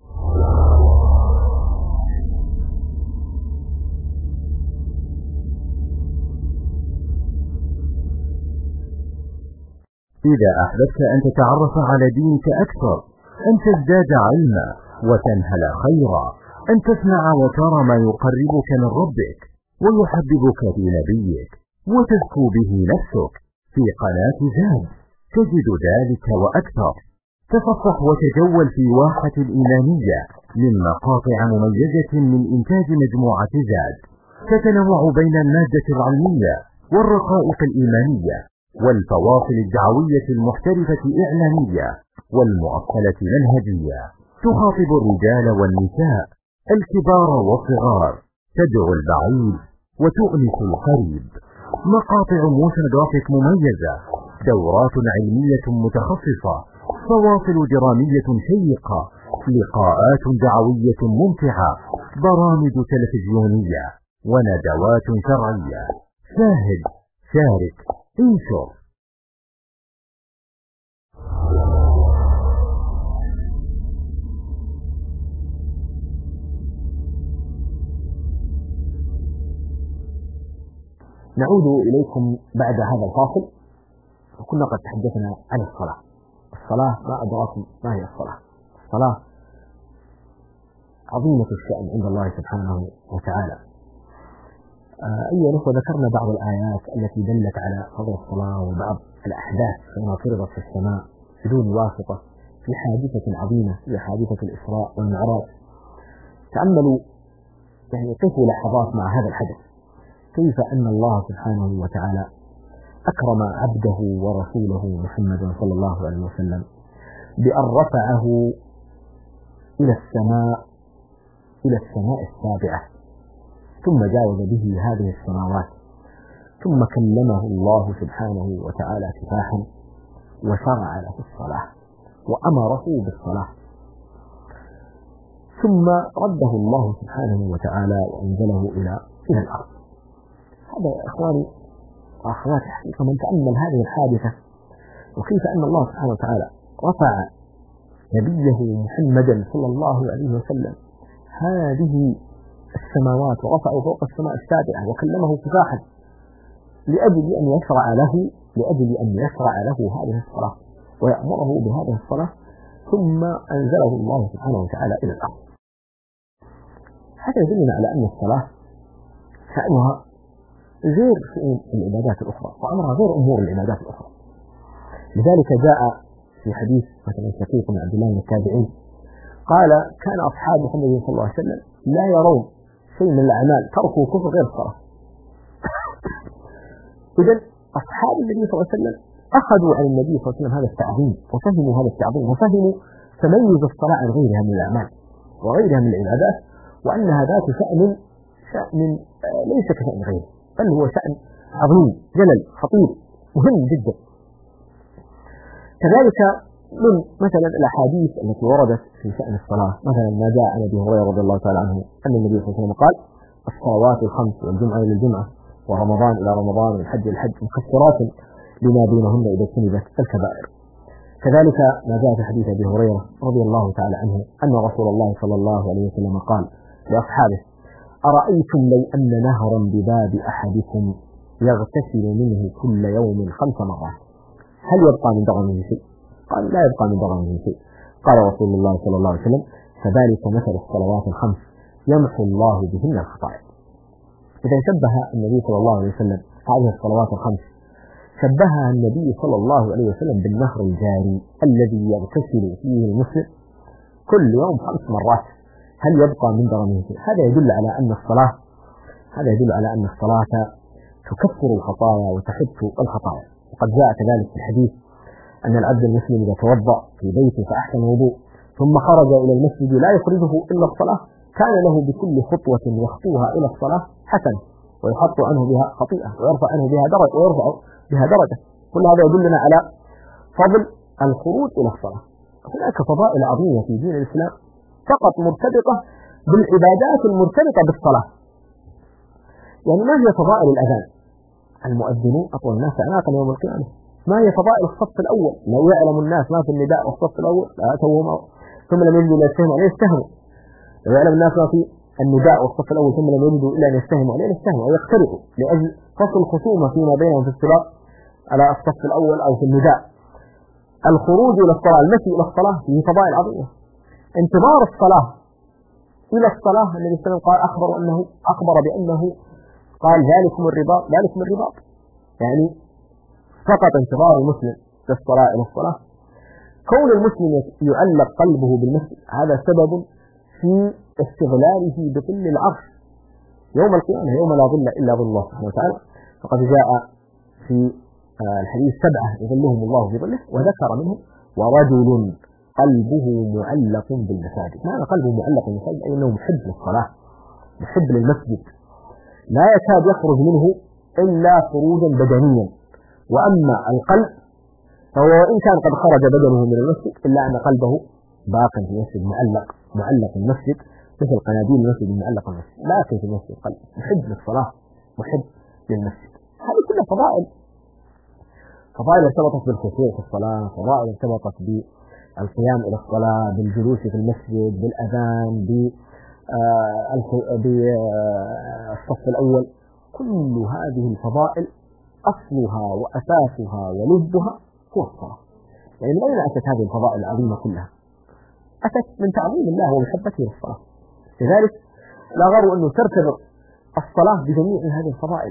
إذا أحببت أن تتعرف على دينك أكثر، أن تزداد علما وتنهل خيرا، أن تسمع وترى ما يقربك من ربك ويحببك في نبيك وتزكو به نفسك، في قناة زاد تجد ذلك وأكثر. تصفح وتجول في واحة الإيمانية من مقاطع مميزة من إنتاج مجموعة زاد، تتنوع بين المادة العلمية والرقائق الإيمانية والفواصل الدعوية المحترفة إعلامية والمؤصلة منهجية، تخاطب الرجال والنساء، الكبار والصغار، تدعو البعيد وتؤنس القريب. مقاطع موشن جرافيك مميزة، دورات علمية متخصصة، فواصل درامية شيقة، لقاءات دعوية ممتعة، برامج تلفزيونية وندوات شرعية. شاهد، شارك، انشر. نعود إليكم بعد هذا الفاصل، وكنا قد تحدثنا عن الصلاة. ما أدراكم ما هي الصلاة؟ الصلاة عظيمة الشأن عند الله سبحانه وتعالى. أيها الأخوة، ذكرنا بعض الآيات التي دلت على فضل الصلاة وبعض الأحداث كما فرضت في السماء بدون واسطة في حادثة عظيمة هي حادثة الإسراء والمعراج. تأملوا يعني قفوا لحظات مع هذا الحدث، كيف أن الله سبحانه وتعالى أكرم عبده ورسوله محمد صلى الله عليه وسلم بأن رفعه إلى السماء السابعة، ثم جاوز به هذه السماوات، ثم كلمه الله سبحانه وتعالى كفاحا وشرع له الصلاة وأمره بالصلاة، ثم رده الله سبحانه وتعالى وأنزله إلى الأرض. هذا يا إخواني وأخواتي حقيقة من تأمل هذه الحادثة وكيف أن الله سبحانه وتعالى رفع نبيه محمدا صلى الله عليه وسلم هذه السماوات ورفعه فوق السماء السابعة وكلمه كفاحا لأجل أن يشرع له هذه الصلاة ويأمره بهذه الصلاة، ثم أنزله الله سبحانه وتعالى إلى الأرض. هذا يدلنا على أن الصلاة شأنها غير شؤون العبادات الأخرى وأمرها غير أمور العبادات الأخرى. لذلك جاء في حديث مثلا شقيق بن عبد الله بن التابعين قال: كان أصحاب محمد صلى الله عليه وسلم لا يرون شيء من الأعمال تركوا كفر غير الصلاة. إذا أصحاب النبي صلى الله عليه وسلم أخذوا عن النبي صلى الله عليه وسلم هذا التعظيم، وفهموا هذا التعظيم، وفهموا تميز الصلاة عن غيرها من الأعمال وغيرها من العبادات، وأنها ذات شأن ليس كشأن غيره، بل هو شأن عظيم جلل خطير مهم جدا. كذلك من مثلا الأحاديث التي وردت في شأن الصلاة، مثلا ما جاء عن أبي هريرة رضي الله تعالى عنه أن النبي صلى الله عليه وسلم قال: الصلوات الخمس والجمعة إلى الجمعة ورمضان إلى رمضان والحج إلى الحج مكفرات لما بينهن إذا اجتنبت الكبائر. كذلك ما جاء في حديث أبي هريرة رضي الله تعالى عنه أن رسول الله صلى الله عليه وسلم قال لأصحابه: أرأيتم لو أن نهرا بباب أحدكم يغتسل منه كل يوم 5 مرات هل يبقى من درنه شيء؟ قال: لا يبقى من درنه شيء. قال رسول الله صلى الله عليه وسلم: فذلك مثل الصلوات الخمس يمحو الله بهن الخطايا. إذا شبه النبي صلى الله عليه وسلم هذه الصلوات الخمس، شبهها النبي صلى الله عليه وسلم بالنهر الجاري الذي يغتسل فيه المسلم كل يوم 5 مرات هل يبقى من درنه شيء؟ هذا يدل على أن الصلاة تكفر الخطايا وتحط الخطايا. وقد جاء كذلك في الحديث أن العبد المسلم إذا توضأ في بيته فأحسن الوضوء ثم خرج إلى المسجد لا يخرجه إلا الصلاة كان له بكل خطوة يخطوها إلى الصلاة حسنة، ويحط عنه بها خطيئة، ويرفع عنه بها درجة. كل هذا يدلنا على فضل الخروج إلى الصلاة. هناك فضائل عظيمة في دين الإسلام فقط مرتبطة بالعبادات المرتبطة بالصلاة. يعني ما هي فضائل الأذان؟ المؤذنون أطول الناس أعناقا يوم القيامة. ما هي فضائل الصف الأول؟ لو يعلم الناس ما في النداء والصف الأول لأتوهم ثم لم يجدوا إلا يستهموا عليه يستهموا. لو يعلم الناس ما في النداء والصف الأول ثم لم يجدوا إلا أن يستهموا عليه يستهموا ويختلفوا لأجل فصل الخصومة فيما بينهم في الصلاة على الصف الأول أو في النداء. الخروج إلى الصلاة، المشي إلى الصلاة فيه فضائل عظيمة. انتظار الصلاة إلى الصلاة النبي صلى الله عليه وسلم قال أخبر بأنه قال ذلكم الرباط، يعني فقط انتظار المسلم للصلاة إلى الصلاة. كون المسلم يعلق قلبه بالمسجد هذا سبب في استغلاله بظل العرش يوم القيامة، يوم لا ظل إلا ظل الله سبحانه وتعالى. فقد جاء في الحديث 7 يظلهم الله في ظله، وذكر منهم ورجل قلبه معلق بالمساجد. معنى قلبه معلق بالمساجد أي أنه محب للصلاة، محب للمسجد، لا يكاد يخرج منه إلا خروجا بدنيا. وأما القلب فهو إن كان قد خرج بدنه من المسجد إلا أن قلبه باق في المسجد معلق المسجد مثل قناديل المسجد المعلق المسجد، لكن في المسجد قلب محب للصلاة محب للمسجد. هذه كلها فضائل ارتبطت بالخشوع في الصلاة، فضائل ارتبطت بالقيام إلى الصلاة، بالجلوس في المسجد، بالأذان، بالصف الأول. كل هذه الفضائل أصلها وأساسها ولبها هو الصلاة. يعني من أين أتت هذه الفضائل العظيمة كلها؟ أتت من تعظيم الله ومحبته للصلاة. لذلك لا غرو أنه ترتبط الصلاة بجميع هذه الفضائل.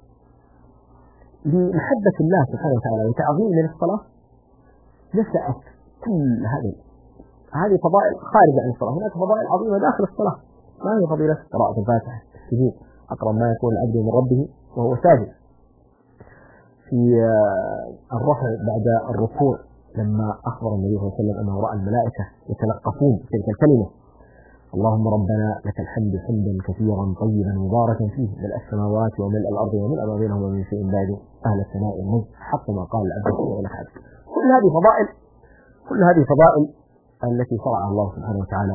لمحبة الله سبحانه وتعالى وتعظيم للصلاة نشأت كل هذه فضائل خارجة عن الصلاة. هناك فضائل عظيمة داخل الصلاة. ما هي فضيلة قراءة الفاتحة، السجود، أقرب ما يكون العبد من ربه وهو ساجد، في الرفع بعد الركوع لما أخبر النبي صلى الله عليه وسلم أنه رأى الملائكة يتلقفون تلك الكلمة: اللهم ربنا لك الحمد حمدا كثيرا طيبا مباركا فيه ملء السماوات وملء الأرض وملء ما بينهما ومن شيء بعد أهل الثناء والمجد حق ما قال العبد ولك حمد. كل هذه فضائل التي شرعها الله سبحانه وتعالى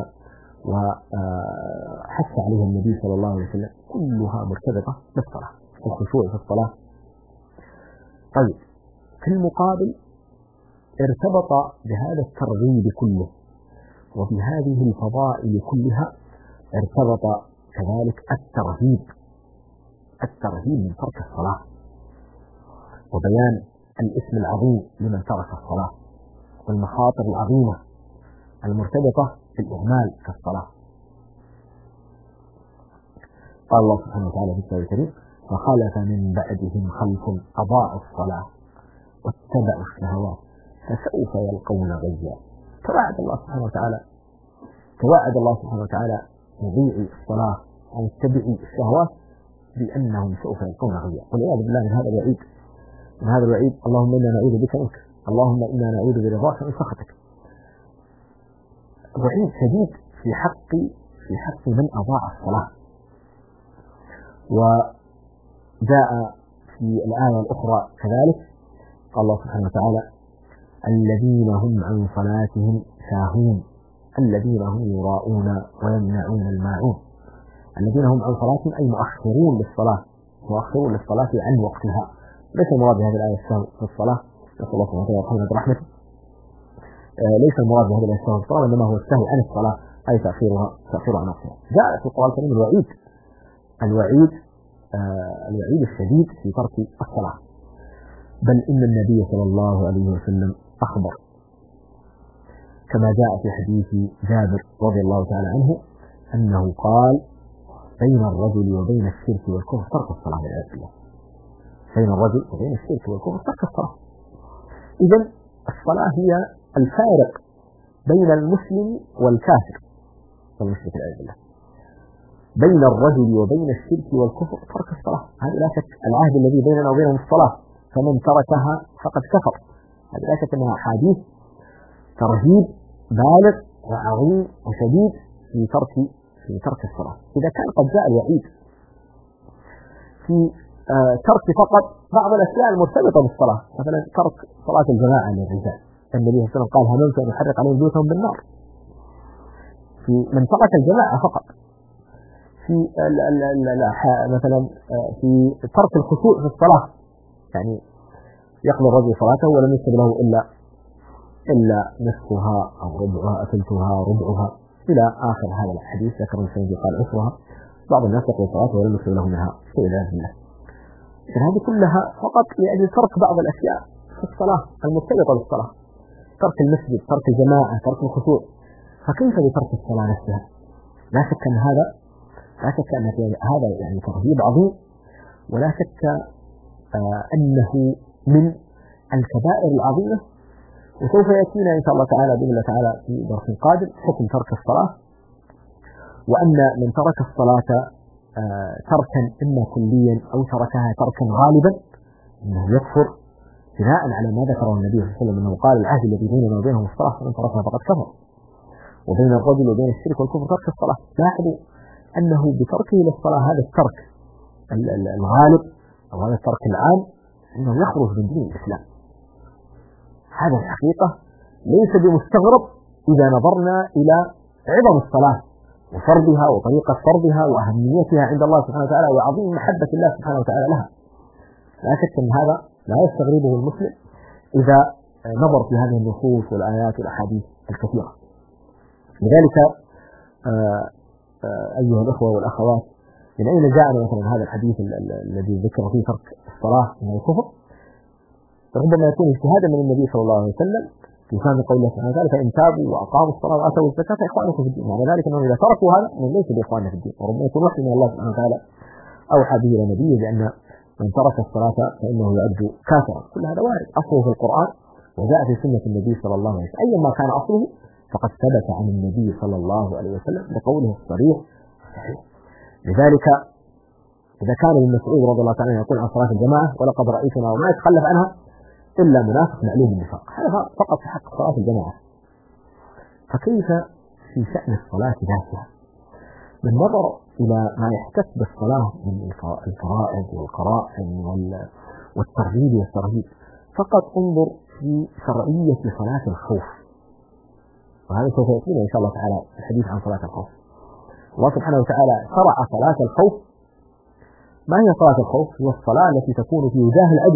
وحث عليها النبي صلى الله عليه وسلم كلها مرتبطة بالصلاة، الخشوع في الصلاة. طيب، في المقابل ارتبط بهذا الترغيب كله وبهذه الفضائل كلها ارتبط كذلك الترهيب من ترك الصلاة، وبيان الاسم العظيم لمن ترك الصلاة والمخاطر العظيمة المرتبطة بالإهمال في الصلاة. قال الله سبحانه وتعالى في الكتاب الكريم: فخلف من بعدهم خلف أضاعوا الصلاة واتبعوا الشهوات فسوف يلقون غيا. توعد الله سبحانه وتعالى مضيعي الصلاة أو اتبعي الشهوات بأنهم سوف يلقون غيا، والعياذ بالله من هذا الوعيد، من هذا الوعيد. اللهم إنا نعوذ بك منك، اللهم إنا نعوذ برضاك من سخطك. وعيد شديد في حق من أضاع الصلاة. وجاء في الآية الأخرى كذلك قال الله سبحانه وتعالى: الذين هم عن صلاتهم ساهون الذين هم يراءون ويمنعون الماعون. الذين هم عن صلاتهم أي مؤخرون للصلاة عن وقتها. ليس المراد بهذه الآية السهو في الصلاة، نسأل الله سبحانه وتعالى برحمته. ليس المراد بهذه الآية السهو في الصلاة، إنما هو السهو عن الصلاة أي تأخيرها عن وقتها. جاء في القرآن الكريم الوعيد الشديد في ترك الصلاة. بل إن النبي صلى الله عليه وسلم أخبر كما جاء في حديث جابر رضي الله تعالى عنه أنه قال: بين الرجل وبين الشرك والكفر ترك الصلاة والعياذ بالله. بين الرجل وبين الشرك والكفر ترك الصلاة. إذن الصلاة هي الفارق بين المسلم والكافر والمشرك والعياذ بالله. بين الرجل وبين الشرك والكفر ترك الصلاة. هذا لا شك العهد الذي بيننا وبينهم الصلاة، فمن تركها فقد كفر. هذا لا شك أنها حديث ترهيب بالغ وعظيم وشديد في ترك الصلاة. إذا كان قد جاء الوعيد في ترك فقط بعض الأشياء المرتبطة بالصلاة، مثلا ترك صلاة الجماعة للرجال، النبي صلى الله عليه وسلم قال: هممت أن أحرق عليهم بيوتهم بالنار. في من ترك الجماعة فقط. في مثلا في ترك الخشوع في الصلاة، يعني يقضي الرجل صلاته ولم يكتب له إلا نصفها أو ربعها، ثلثها، ربعها، إلى آخر هذا الحديث. ذكر الشيخ قال عشرها. بعض الناس يقضي صلاته ولم يكتب له منها شيء لا بالله. هذه كلها فقط لأجل ترك بعض الأشياء في الصلاة المرتبطة بالصلاة، ترك المسجد، ترك الجماعة، ترك الخشوع. فكيف بترك الصلاة نفسها؟ لا شك أن هذا يعني ترهيب عظيم، ولا شك أنه من الكبائر العظيمة. وسوف يأتينا إن شاء الله تعالى بإذن الله تعالى في درس قادم حكم ترك الصلاة، وأن من ترك الصلاة تركا إما كليا أو تركها تركا غالبا أنه يكفر، بناء على ما ذكره النبي صلى الله عليه وسلم أنه قال: العهد الذي بيننا وبينهم الصلاة فمن تركها فقد كفر. وبين الرجل وبين الشرك والكفر ترك الصلاة. لاحظوا أنه بتركه للصلاة هذا الترك الغالب أو هذا الترك العام أنه يخرج من دين الإسلام. هذا الحقيقة ليس بمستغرب إذا نظرنا إلى عظم الصلاة وفرضها وطريقة فرضها وأهميتها عند الله سبحانه وتعالى وعظيم محبة الله سبحانه وتعالى لها. لا شك أن هذا لا يستغربه المسلم إذا نظر في هذه النصوص والآيات والأحاديث الكثيرة. لذلك أيها الأخوة والأخوات، من أين جاءنا مثلا هذا الحديث الذي ذكر فيه ترك الصلاة من الكفر؟ ربما يكون اجتهادا من النبي صلى الله عليه وسلم في فهم قول الله سبحانه وتعالى: فإن تابوا وأقاموا الصلاة وآتوا الزكاة فإخوانكم في الدين. معنى ذلك أنهم إذا تركوا هذا من ليس بإخواننا في الدين. وربما يكون وحي من الله سبحانه وتعالى أوحى به إلى نبيه بأن من ترك الصلاة فإنه يعد كافرا. كل هذا وارد، أصله في القرآن وجاء في سنة النبي صلى الله عليه وسلم. أيا ما كان أصله فقد ثبت عن النبي صلى الله عليه وسلم بقوله الصريح الصحيح. لذلك إذا كان ابن مسعود رضي الله تعالى يقول عن صلاة الجماعة: ولقد رأيتنا وما يتخلف عنها إلا منافق معلوم النفاق، هذا فقط في حق صلاة الجماعة. فكيف في شأن الصلاة ذاتها؟ من نظر إلى ما يحتف بالصلاة من الفرائض والقرائن والترغيب والترهيب، فقط انظر في شرعية صلاة الخوف، وهذا سوف يأتينا إن شاء الله تعالى الحديث عن صلاة الخوف. الله سبحانه وتعالى شرع صلاة الخوف. ما هي صلاة الخوف؟ هي الصلاة التي تكون في وجاه العدو،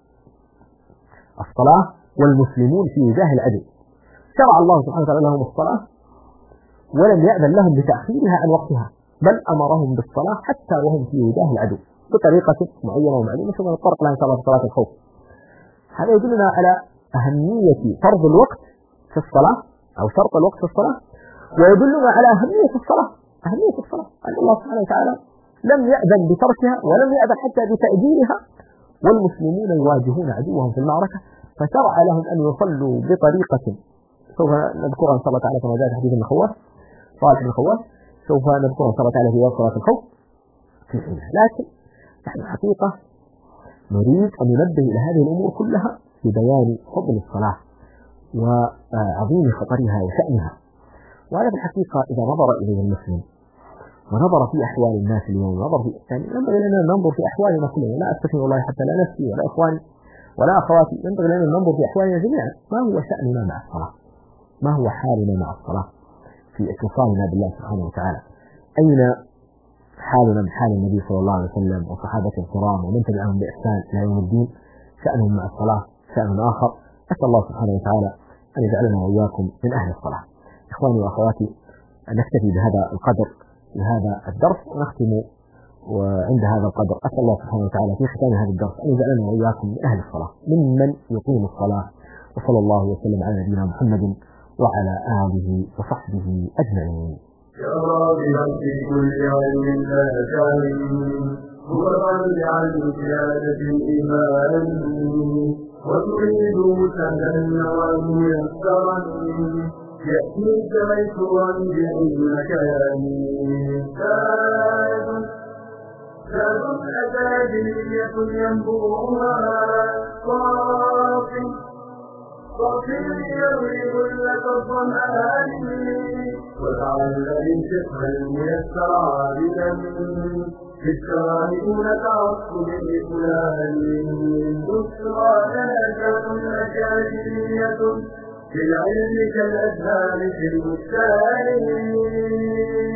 الصلاة والمسلمون في وجاه العدو. شرع الله سبحانه وتعالى لهم الصلاة ولم يأذن لهم بتأخيرها عن وقتها، بل أمرهم بالصلاة حتى وهم في وجاه العدو بطريقة معينة ومعلومة، ثم نتطرق لها إن شاء الله في صلاة الخوف. هذا يدلنا على أهمية فرض الوقت في الصلاة أو شرط الوقت في الصلاة، ويدلنا على أهمية الصلاة أن الله سبحانه وتعالى لم يأذن بتركها ولم يأذن حتى بتأجيلها، والمسلمون يواجهون عدوهم في المعركة، فشرع لهم أن يصلوا بطريقة سوف نذكرها إن شاء الله تعالى كما جاء في حديث ابن خواس صالح بن خواس، سوف نذكرها إن شاء الله تعالى في صلاة الخوف في حينها. لكن نحن الحقيقة نريد أن ننبه إلى هذه الأمور كلها في بيان فضل الصلاة وعظيم خطرها وشأنها. وهذا في الحقيقة إذا نظر إليه المسلم ونظر في أحوال الناس اليوم يعني ينبغي لنا أن ننظر في أحوالنا كلنا، لا أستثني والله حتى لا نفسي ولا إخواني ولا أخواتي، ينبغي لنا أن ننظر في أحوالنا جميعا، ما هو شأننا مع الصلاة، ما هو حالنا مع الصلاة في اتصالنا بالله سبحانه وتعالى، أين حالنا من حال النبي صلى الله عليه وسلم وصحابته الكرام ومن تبعهم بإحسان إلى يوم الدين، شأنهم مع الصلاة شأن آخر. أسأل الله سبحانه وتعالى أن يجعلنا وإياكم من أهل الصلاة. إخواني وأخواتي، نكتفي بهذا القدر لهذا الدرس ونختم وعند هذا القدر. أسأل الله سبحانه وتعالى في ختام هذا الدرس أن يجعلنا وإياكم من أهل الصلاة ممن يقيم الصلاة. وصلى الله وسلم على نبينا محمد وعلى آله وصحبه أجمعين. يا راغبا في كل علم لا تعلم هو الغني عن زيادة الإيمان وتريد سهلا وميسرا يأتيك ميسورا بعلم كلامي زاد أكاديمية ينبوها صافي يروي لك الظمآن وتعلم الفقه الميسر عابدا في الشرائع تعصب لفلان بشرى لك أكاديمية بالعلم كالأزهار في البستان.